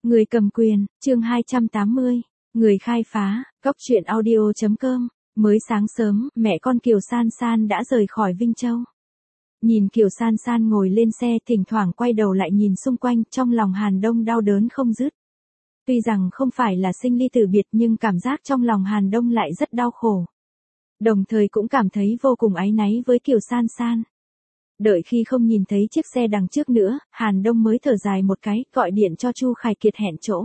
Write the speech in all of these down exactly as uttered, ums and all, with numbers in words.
Người cầm quyền, chương hai trăm tám mươi. Người khai phá, Cóc truyện audio chấm com. Mới sáng sớm, mẹ con Kiều San San đã rời khỏi Vinh Châu. Nhìn Kiều San San ngồi lên xe, thỉnh thoảng quay đầu lại nhìn xung quanh, trong lòng Hàn Đông đau đớn không dứt. Tuy rằng không phải là sinh ly tử biệt nhưng cảm giác trong lòng Hàn Đông lại rất đau khổ. Đồng thời cũng cảm thấy vô cùng áy náy với Kiều San San. Đợi khi không nhìn thấy chiếc xe đằng trước nữa, Hàn Đông mới thở dài một cái, gọi điện cho Chu Khải Kiệt hẹn chỗ.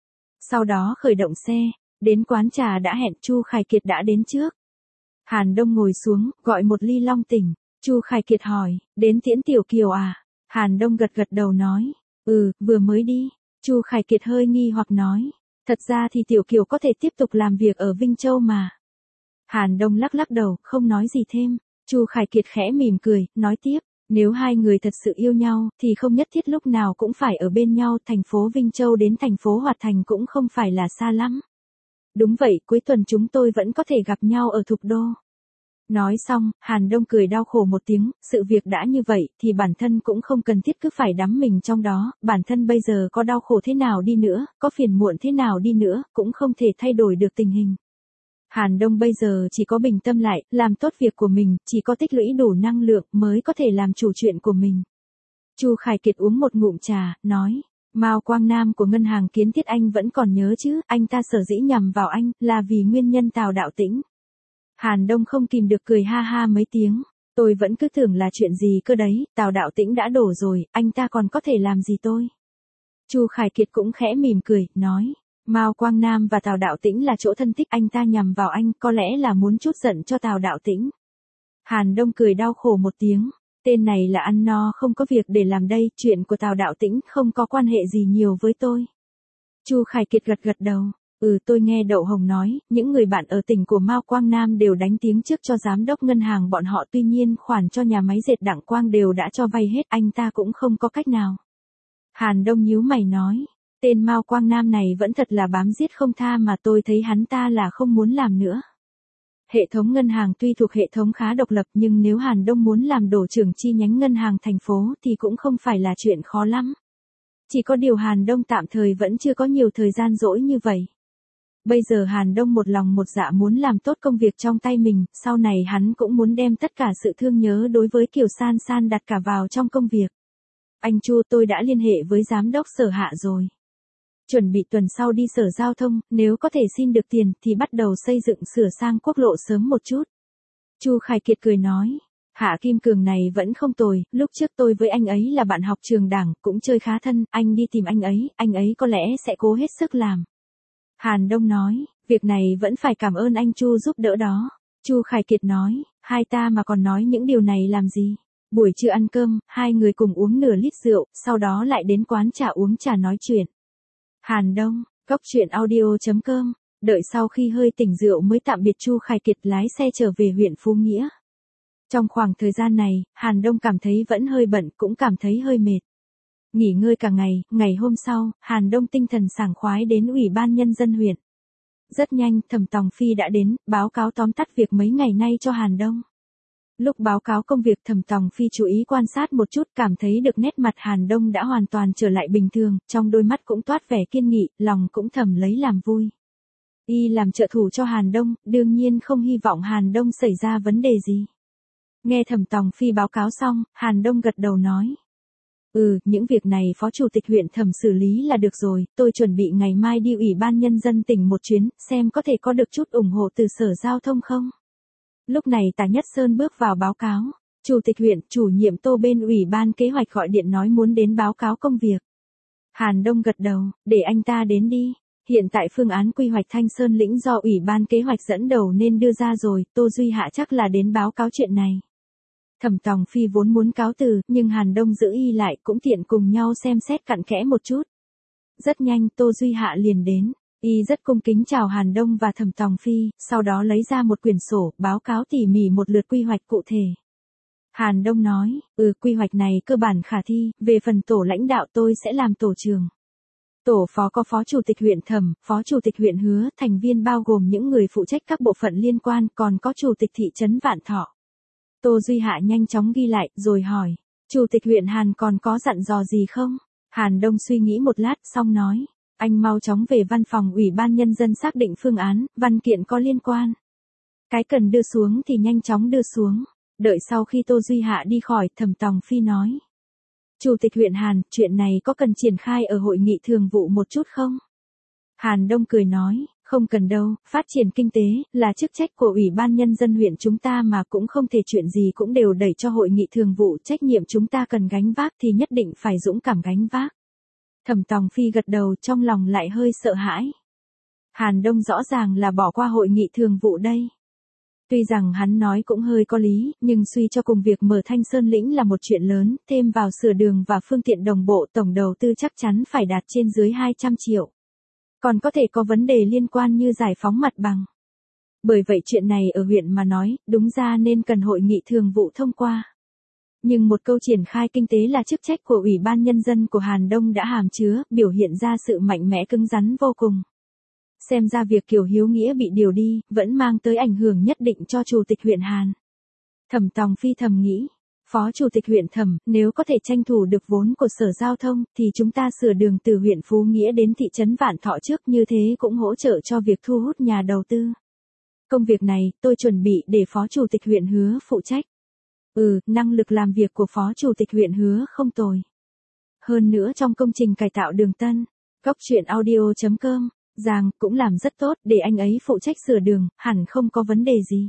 Sau đó khởi động xe, đến quán trà đã hẹn, Chu Khải Kiệt đã đến trước. Hàn Đông ngồi xuống, gọi một ly long tỉnh. Chu Khải Kiệt hỏi, đến tiễn Tiểu Kiều à? Hàn Đông gật gật đầu nói, ừ, vừa mới đi. Chu Khải Kiệt hơi nghi hoặc nói, thật ra thì Tiểu Kiều có thể tiếp tục làm việc ở Vinh Châu mà. Hàn Đông lắc lắc đầu, không nói gì thêm. Chu Khải Kiệt khẽ mỉm cười, nói tiếp, nếu hai người thật sự yêu nhau, thì không nhất thiết lúc nào cũng phải ở bên nhau, thành phố Vinh Châu đến thành phố Hoạt Thành cũng không phải là xa lắm. Đúng vậy, cuối tuần chúng tôi vẫn có thể gặp nhau ở Thục Đô. Nói xong, Hàn Đông cười đau khổ một tiếng, sự việc đã như vậy, thì bản thân cũng không cần thiết cứ phải đắm mình trong đó, bản thân bây giờ có đau khổ thế nào đi nữa, có phiền muộn thế nào đi nữa, cũng không thể thay đổi được tình hình. Hàn Đông bây giờ chỉ có bình tâm lại, làm tốt việc của mình, chỉ có tích lũy đủ năng lượng mới có thể làm chủ chuyện của mình. Chu Khải Kiệt uống một ngụm trà, nói, Mao Quang Nam của ngân hàng Kiến Thiết anh vẫn còn nhớ chứ, anh ta sở dĩ nhằm vào anh, là vì nguyên nhân Tào Đạo Tĩnh. Hàn Đông không kìm được cười ha ha mấy tiếng, tôi vẫn cứ tưởng là chuyện gì cơ đấy, Tào Đạo Tĩnh đã đổ rồi, anh ta còn có thể làm gì tôi. Chu Khải Kiệt cũng khẽ mỉm cười, nói, Mao Quang Nam và Tào Đạo Tĩnh là chỗ thân thích, anh ta nhằm vào anh, có lẽ là muốn trút giận cho Tào Đạo Tĩnh. Hàn Đông cười đau khổ một tiếng, tên này là ăn no không có việc để làm đây, chuyện của Tào Đạo Tĩnh không có quan hệ gì nhiều với tôi. Chu Khải Kiệt gật gật đầu, ừ tôi nghe Đậu Hồng nói, những người bạn ở tỉnh của Mao Quang Nam đều đánh tiếng trước cho giám đốc ngân hàng bọn họ, tuy nhiên khoản cho nhà máy dệt Đặng Quang đều đã cho vay hết, anh ta cũng không có cách nào. Hàn Đông nhíu mày nói, tên Mao Quang Nam này vẫn thật là bám giết không tha mà tôi thấy hắn ta là không muốn làm nữa. Hệ thống ngân hàng tuy thuộc hệ thống khá độc lập nhưng nếu Hàn Đông muốn làm đổ trưởng chi nhánh ngân hàng thành phố thì cũng không phải là chuyện khó lắm. Chỉ có điều Hàn Đông tạm thời vẫn chưa có nhiều thời gian rỗi như vậy. Bây giờ Hàn Đông một lòng một dạ muốn làm tốt công việc trong tay mình, sau này hắn cũng muốn đem tất cả sự thương nhớ đối với Kiều San San đặt cả vào trong công việc. Anh Chu, tôi đã liên hệ với giám đốc Sở Hạ rồi. Chuẩn bị tuần sau đi Sở Giao thông, nếu có thể xin được tiền thì bắt đầu xây dựng sửa sang quốc lộ sớm một chút. Chu Khải Kiệt cười nói, Hạ Kim Cường này vẫn không tồi, lúc trước tôi với anh ấy là bạn học trường đảng, cũng chơi khá thân, anh đi tìm anh ấy, anh ấy có lẽ sẽ cố hết sức làm. Hàn Đông nói, việc này vẫn phải cảm ơn anh Chu giúp đỡ đó. Chu Khải Kiệt nói, hai ta mà còn nói những điều này làm gì. Buổi trưa ăn cơm, hai người cùng uống nửa lít rượu, sau đó lại đến quán trà uống trà nói chuyện. Hàn Đông, Cóc truyện audio chấm com, đợi sau khi hơi tỉnh rượu mới tạm biệt Chu Khải Kiệt lái xe trở về huyện Phú Nghĩa. Trong khoảng thời gian này, Hàn Đông cảm thấy vẫn hơi bận, cũng cảm thấy hơi mệt. Nghỉ ngơi cả ngày, ngày hôm sau, Hàn Đông tinh thần sảng khoái đến Ủy ban Nhân dân huyện. Rất nhanh, Thẩm Tòng Phi đã đến, báo cáo tóm tắt việc mấy ngày nay cho Hàn Đông. Lúc báo cáo công việc, Thẩm Tòng Phi chú ý quan sát một chút, cảm thấy được nét mặt Hàn Đông đã hoàn toàn trở lại bình thường, trong đôi mắt cũng toát vẻ kiên nghị, lòng cũng thầm lấy làm vui. Y làm trợ thủ cho Hàn Đông, đương nhiên không hy vọng Hàn Đông xảy ra vấn đề gì. Nghe Thẩm Tòng Phi báo cáo xong, Hàn Đông gật đầu nói. Ừ, những việc này Phó Chủ tịch huyện Thẩm xử lý là được rồi, tôi chuẩn bị ngày mai đi Ủy ban Nhân dân tỉnh một chuyến, xem có thể có được chút ủng hộ từ Sở Giao thông không. Lúc này Tả Nhất Sơn bước vào báo cáo, Chủ tịch huyện, chủ nhiệm Tô bên Ủy ban kế hoạch gọi điện nói muốn đến báo cáo công việc. Hàn Đông gật đầu, để anh ta đến đi, hiện tại phương án quy hoạch Thanh Sơn Lĩnh do Ủy ban kế hoạch dẫn đầu nên đưa ra rồi, Tô Duy Hạ chắc là đến báo cáo chuyện này. Thẩm Tòng Phi vốn muốn cáo từ, nhưng Hàn Đông giữ y lại, cũng tiện cùng nhau xem xét cặn kẽ một chút. Rất nhanh Tô Duy Hạ liền đến, y rất cung kính chào Hàn Đông và Thẩm Tòng Phi, sau đó lấy ra một quyển sổ, báo cáo tỉ mỉ một lượt quy hoạch cụ thể. Hàn Đông nói, ừ quy hoạch này cơ bản khả thi, về phần tổ lãnh đạo tôi sẽ làm tổ trưởng. Tổ phó có Phó Chủ tịch huyện Thẩm, Phó Chủ tịch huyện Hứa, thành viên bao gồm những người phụ trách các bộ phận liên quan, còn có Chủ tịch thị trấn Vạn Thọ. Tô Duy Hạ nhanh chóng ghi lại, rồi hỏi, Chủ tịch huyện Hàn còn có dặn dò gì không? Hàn Đông suy nghĩ một lát, xong nói, Anh mau chóng về văn phòng Ủy ban Nhân dân xác định phương án, văn kiện có liên quan. Cái cần đưa xuống thì nhanh chóng đưa xuống. Đợi sau khi Tô Duy Hạ đi khỏi, Thẩm Tòng Phi nói. Chủ tịch huyện Hàn, chuyện này có cần triển khai ở hội nghị thường vụ một chút không? Hàn Đông cười nói, không cần đâu, phát triển kinh tế, là chức trách của Ủy ban Nhân dân huyện chúng ta mà cũng không thể chuyện gì cũng đều đẩy cho hội nghị thường vụ, trách nhiệm chúng ta cần gánh vác thì nhất định phải dũng cảm gánh vác. Thẩm Tòng Phi gật đầu, trong lòng lại hơi sợ hãi. Hàn Đông rõ ràng là bỏ qua hội nghị thường vụ đây. Tuy rằng hắn nói cũng hơi có lý, nhưng suy cho cùng việc mở Thanh Sơn Lĩnh là một chuyện lớn, thêm vào sửa đường và phương tiện đồng bộ tổng đầu tư chắc chắn phải đạt trên dưới hai trăm triệu. Còn có thể có vấn đề liên quan như giải phóng mặt bằng. Bởi vậy chuyện này ở huyện mà nói, đúng ra nên cần hội nghị thường vụ thông qua. Nhưng một câu triển khai kinh tế là chức trách của Ủy ban Nhân dân của Hàn Đông đã hàm chứa, biểu hiện ra sự mạnh mẽ cứng rắn vô cùng. Xem ra việc Kiều Hiếu Nghĩa bị điều đi, vẫn mang tới ảnh hưởng nhất định cho Chủ tịch huyện Hàn. Thẩm Tòng Phi thầm nghĩ, Phó Chủ tịch huyện Thẩm, nếu có thể tranh thủ được vốn của Sở Giao thông, thì chúng ta sửa đường từ huyện Phú Nghĩa đến thị trấn Vạn Thọ trước, như thế cũng hỗ trợ cho việc thu hút nhà đầu tư. Công việc này, tôi chuẩn bị để Phó Chủ tịch huyện Hứa phụ trách. Ừ, năng lực làm việc của Phó Chủ tịch huyện Hứa không tồi. Hơn nữa trong công trình cải tạo đường Tân, Cóc Truyện Audio chấm com, Giang cũng làm rất tốt, để anh ấy phụ trách sửa đường, hẳn không có vấn đề gì.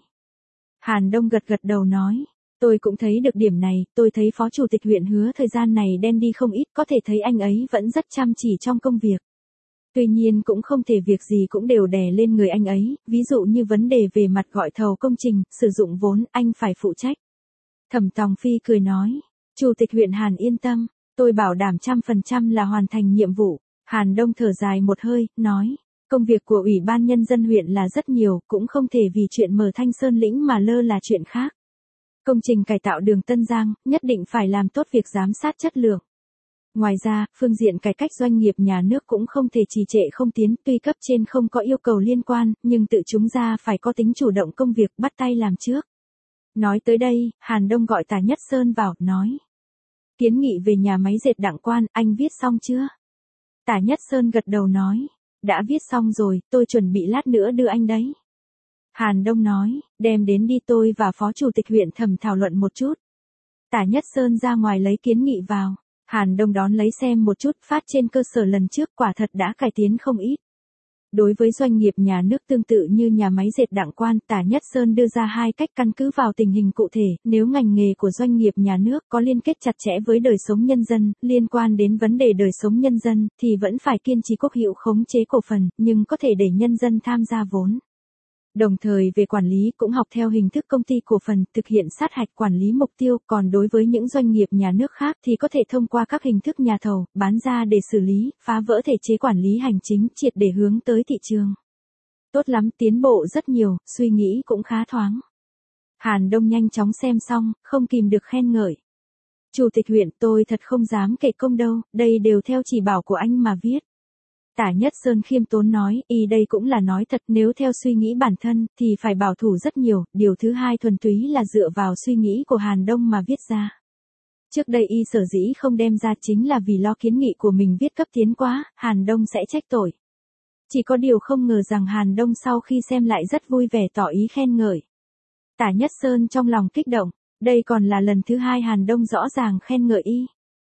Hàn Đông gật gật đầu nói, tôi cũng thấy được điểm này, tôi thấy Phó Chủ tịch huyện Hứa thời gian này đen đi không ít, có thể thấy anh ấy vẫn rất chăm chỉ trong công việc. Tuy nhiên cũng không thể việc gì cũng đều đè lên người anh ấy, ví dụ như vấn đề về mặt gọi thầu công trình, sử dụng vốn, anh phải phụ trách. Thẩm Tòng Phi cười nói, Chủ tịch huyện Hàn yên tâm, tôi bảo đảm trăm phần trăm là hoàn thành nhiệm vụ. Hàn Đông thở dài một hơi, nói, công việc của Ủy ban Nhân dân huyện là rất nhiều, cũng không thể vì chuyện mở Thanh Sơn Lĩnh mà lơ là chuyện khác. Công trình cải tạo đường Tân Giang, nhất định phải làm tốt việc giám sát chất lượng. Ngoài ra, phương diện cải cách doanh nghiệp nhà nước cũng không thể trì trệ không tiến, tuy cấp trên không có yêu cầu liên quan, nhưng tự chúng ra phải có tính chủ động công việc, bắt tay làm trước. Nói tới đây, Hàn Đông gọi Tả Nhất Sơn vào, nói. Kiến nghị về nhà máy dệt Đặng Quan, anh viết xong chưa? Tả Nhất Sơn gật đầu nói, đã viết xong rồi, tôi chuẩn bị lát nữa đưa anh đấy. Hàn Đông nói, đem đến đi, tôi và Phó Chủ tịch huyện Thẩm thảo luận một chút. Tả Nhất Sơn ra ngoài lấy kiến nghị vào, Hàn Đông đón lấy xem một chút, phát trên cơ sở lần trước quả thật đã cải tiến không ít. Đối với doanh nghiệp nhà nước tương tự như nhà máy dệt Đặng Quan, Tả Nhất Sơn đưa ra hai cách căn cứ vào tình hình cụ thể, nếu ngành nghề của doanh nghiệp nhà nước có liên kết chặt chẽ với đời sống nhân dân, liên quan đến vấn đề đời sống nhân dân, thì vẫn phải kiên trì quốc hữu khống chế cổ phần, nhưng có thể để nhân dân tham gia vốn. Đồng thời về quản lý cũng học theo hình thức công ty cổ phần, thực hiện sát hạch quản lý mục tiêu, còn đối với những doanh nghiệp nhà nước khác thì có thể thông qua các hình thức nhà thầu, bán ra để xử lý, phá vỡ thể chế quản lý hành chính, triệt để hướng tới thị trường. Tốt lắm, tiến bộ rất nhiều, suy nghĩ cũng khá thoáng. Hàn Đông nhanh chóng xem xong, không kìm được khen ngợi. Chủ tịch huyện, tôi thật không dám kể công đâu, đây đều theo chỉ bảo của anh mà viết. Tả Nhất Sơn khiêm tốn nói, y đây cũng là nói thật, nếu theo suy nghĩ bản thân, thì phải bảo thủ rất nhiều, điều thứ hai thuần túy là dựa vào suy nghĩ của Hàn Đông mà viết ra. Trước đây y sở dĩ không đem ra chính là vì lo kiến nghị của mình viết cấp tiến quá, Hàn Đông sẽ trách tội. Chỉ có điều không ngờ rằng Hàn Đông sau khi xem lại rất vui vẻ tỏ ý khen ngợi. Tả Nhất Sơn trong lòng kích động, đây còn là lần thứ hai Hàn Đông rõ ràng khen ngợi y.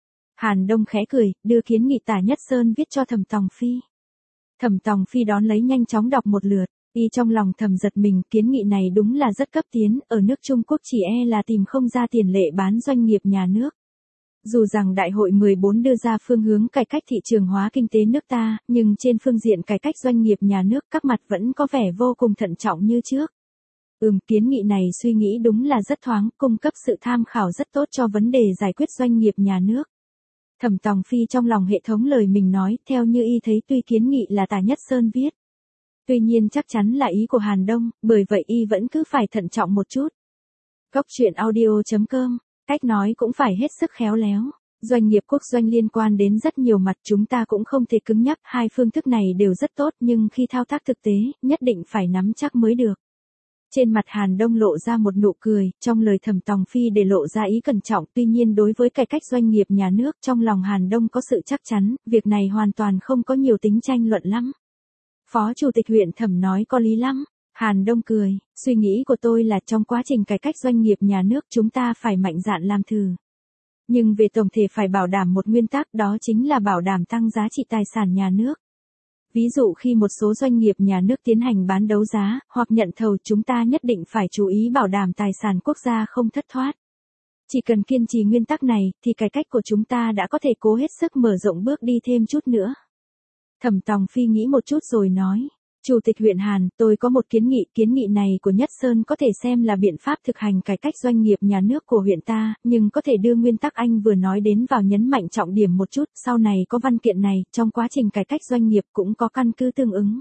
Hàn Đông khẽ cười, đưa kiến nghị Tả Nhất Sơn viết cho Thẩm Tòng Phi. Thẩm Tòng Phi đón lấy nhanh chóng đọc một lượt, y trong lòng thầm giật mình, kiến nghị này đúng là rất cấp tiến, ở nước Trung Quốc chỉ e là tìm không ra tiền lệ bán doanh nghiệp nhà nước. Dù rằng Đại hội mười bốn đưa ra phương hướng cải cách thị trường hóa kinh tế nước ta, nhưng trên phương diện cải cách doanh nghiệp nhà nước các mặt vẫn có vẻ vô cùng thận trọng như trước. Ừm, kiến nghị này suy nghĩ đúng là rất thoáng, cung cấp sự tham khảo rất tốt cho vấn đề giải quyết doanh nghiệp nhà nước. Thẩm Tòng Phi trong lòng hệ thống lời mình nói, theo như y thấy tuy kiến nghị là Tả Nhất Sơn viết. Tuy nhiên chắc chắn là ý của Hàn Đông, bởi vậy y vẫn cứ phải thận trọng một chút. Cóc Truyện Audio chấm com, cách nói cũng phải hết sức khéo léo. Doanh nghiệp quốc doanh liên quan đến rất nhiều mặt, chúng ta cũng không thể cứng nhắc, hai phương thức này đều rất tốt nhưng khi thao tác thực tế, nhất định phải nắm chắc mới được. Trên mặt Hàn Đông lộ ra một nụ cười, trong lời Thẩm Tòng Phi để lộ ra ý cẩn trọng, tuy nhiên đối với cải cách doanh nghiệp nhà nước, trong lòng Hàn Đông có sự chắc chắn, việc này hoàn toàn không có nhiều tính tranh luận lắm. Phó Chủ tịch huyện Thẩm nói có lý lắm. Hàn Đông cười, suy nghĩ của tôi là trong quá trình cải cách doanh nghiệp nhà nước chúng ta phải mạnh dạn làm thử. Nhưng về tổng thể phải bảo đảm một nguyên tắc, đó chính là bảo đảm tăng giá trị tài sản nhà nước. Ví dụ khi một số doanh nghiệp nhà nước tiến hành bán đấu giá, hoặc nhận thầu, chúng ta nhất định phải chú ý bảo đảm tài sản quốc gia không thất thoát. Chỉ cần kiên trì nguyên tắc này, thì cải cách của chúng ta đã có thể cố hết sức mở rộng bước đi thêm chút nữa. Thẩm Tòng Phi nghĩ một chút rồi nói. Chủ tịch huyện Hàn, tôi có một kiến nghị, kiến nghị này của Nhất Sơn có thể xem là biện pháp thực hành cải cách doanh nghiệp nhà nước của huyện ta, nhưng có thể đưa nguyên tắc anh vừa nói đến vào nhấn mạnh trọng điểm một chút, sau này có văn kiện này, trong quá trình cải cách doanh nghiệp cũng có căn cứ tương ứng.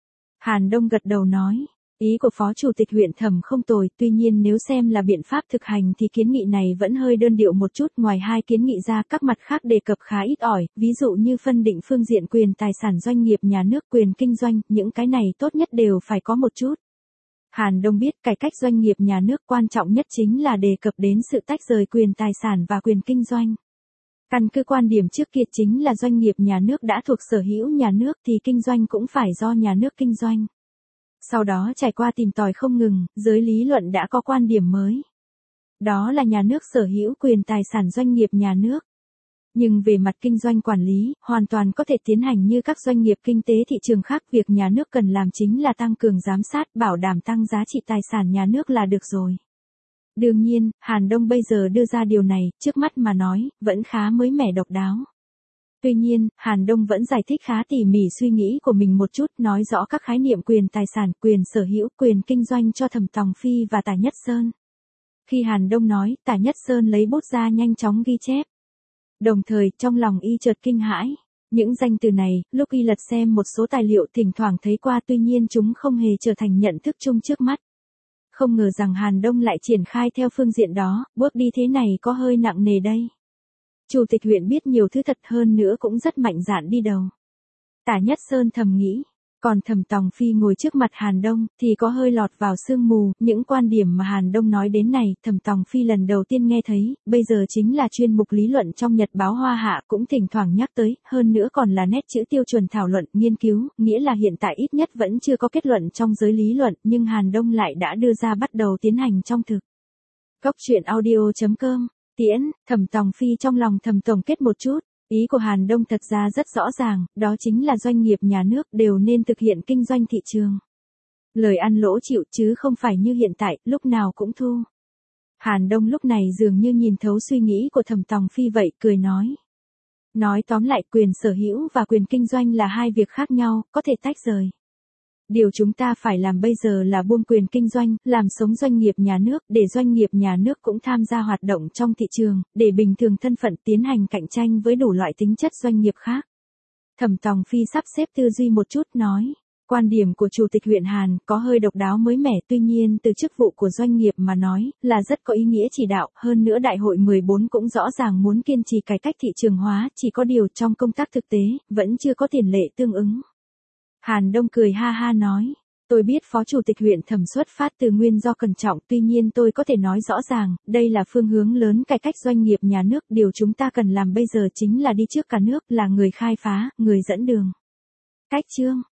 Hàn Đông gật đầu nói, ý của Phó Chủ tịch huyện Thẩm không tồi, tuy nhiên nếu xem là biện pháp thực hành thì kiến nghị này vẫn hơi đơn điệu một chút, ngoài hai kiến nghị ra các mặt khác đề cập khá ít ỏi, ví dụ như phân định phương diện quyền tài sản doanh nghiệp nhà nước, quyền kinh doanh, những cái này tốt nhất đều phải có một chút. Hàn Đông biết cải cách doanh nghiệp nhà nước quan trọng nhất chính là đề cập đến sự tách rời quyền tài sản và quyền kinh doanh. Căn cứ quan điểm trước kia chính là doanh nghiệp nhà nước đã thuộc sở hữu nhà nước thì kinh doanh cũng phải do nhà nước kinh doanh. Sau đó trải qua tìm tòi không ngừng, giới lý luận đã có quan điểm mới. Đó là nhà nước sở hữu quyền tài sản doanh nghiệp nhà nước. Nhưng về mặt kinh doanh quản lý, hoàn toàn có thể tiến hành như các doanh nghiệp kinh tế thị trường khác, việc nhà nước cần làm chính là tăng cường giám sát, bảo đảm tăng giá trị tài sản nhà nước là được rồi. Đương nhiên, Hàn Đông bây giờ đưa ra điều này, trước mắt mà nói, vẫn khá mới mẻ độc đáo. Tuy nhiên, Hàn Đông vẫn giải thích khá tỉ mỉ suy nghĩ của mình một chút, nói rõ các khái niệm quyền tài sản, quyền sở hữu, quyền kinh doanh cho Thẩm Tòng Phi và Tả Nhất Sơn. Khi Hàn Đông nói, Tả Nhất Sơn lấy bút ra nhanh chóng ghi chép. Đồng thời, trong lòng y chợt kinh hãi. Những danh từ này, lúc y lật xem một số tài liệu thỉnh thoảng thấy qua, tuy nhiên chúng không hề trở thành nhận thức chung trước mắt. Không ngờ rằng Hàn Đông lại triển khai theo phương diện đó, bước đi thế này có hơi nặng nề đây. Chủ tịch huyện biết nhiều thứ thật, hơn nữa cũng rất mạnh dạn đi đầu. Tả Nhất Sơn thầm nghĩ, còn Thẩm Tòng Phi ngồi trước mặt Hàn Đông thì có hơi lọt vào sương mù, những quan điểm mà Hàn Đông nói đến này, Thẩm Tòng Phi lần đầu tiên nghe thấy, bây giờ chính là chuyên mục lý luận trong Nhật báo Hoa Hạ cũng thỉnh thoảng nhắc tới, hơn nữa còn là nét chữ tiêu chuẩn thảo luận, nghiên cứu, nghĩa là hiện tại ít nhất vẫn chưa có kết luận trong giới lý luận, nhưng Hàn Đông lại đã đưa ra bắt đầu tiến hành trong thực. Góc truyện audio chấm com Tiễn, Thẩm Tòng Phi trong lòng thầm tổng kết một chút, ý của Hàn Đông thật ra rất rõ ràng, đó chính là doanh nghiệp nhà nước đều nên thực hiện kinh doanh thị trường. Lời ăn lỗ chịu chứ không phải như hiện tại, lúc nào cũng thu. Hàn Đông lúc này dường như nhìn thấu suy nghĩ của Thẩm Tòng Phi vậy, cười nói. Nói tóm lại, quyền sở hữu và quyền kinh doanh là hai việc khác nhau, có thể tách rời. Điều chúng ta phải làm bây giờ là buông quyền kinh doanh, làm sống doanh nghiệp nhà nước, để doanh nghiệp nhà nước cũng tham gia hoạt động trong thị trường, để bình thường thân phận tiến hành cạnh tranh với đủ loại tính chất doanh nghiệp khác. Thẩm Tòng Phi sắp xếp tư duy một chút nói, quan điểm của Chủ tịch huyện Hàn có hơi độc đáo mới mẻ, tuy nhiên từ chức vụ của doanh nghiệp mà nói, là rất có ý nghĩa chỉ đạo, hơn nữa Đại hội mười bốn cũng rõ ràng muốn kiên trì cải cách thị trường hóa, chỉ có điều trong công tác thực tế, vẫn chưa có tiền lệ tương ứng. Hàn Đông cười ha ha nói, tôi biết Phó Chủ tịch huyện Thẩm xuất phát từ nguyên do cẩn trọng, tuy nhiên tôi có thể nói rõ ràng, đây là phương hướng lớn cải cách doanh nghiệp nhà nước, điều chúng ta cần làm bây giờ chính là đi trước cả nước, là người khai phá, người dẫn đường. Cách chương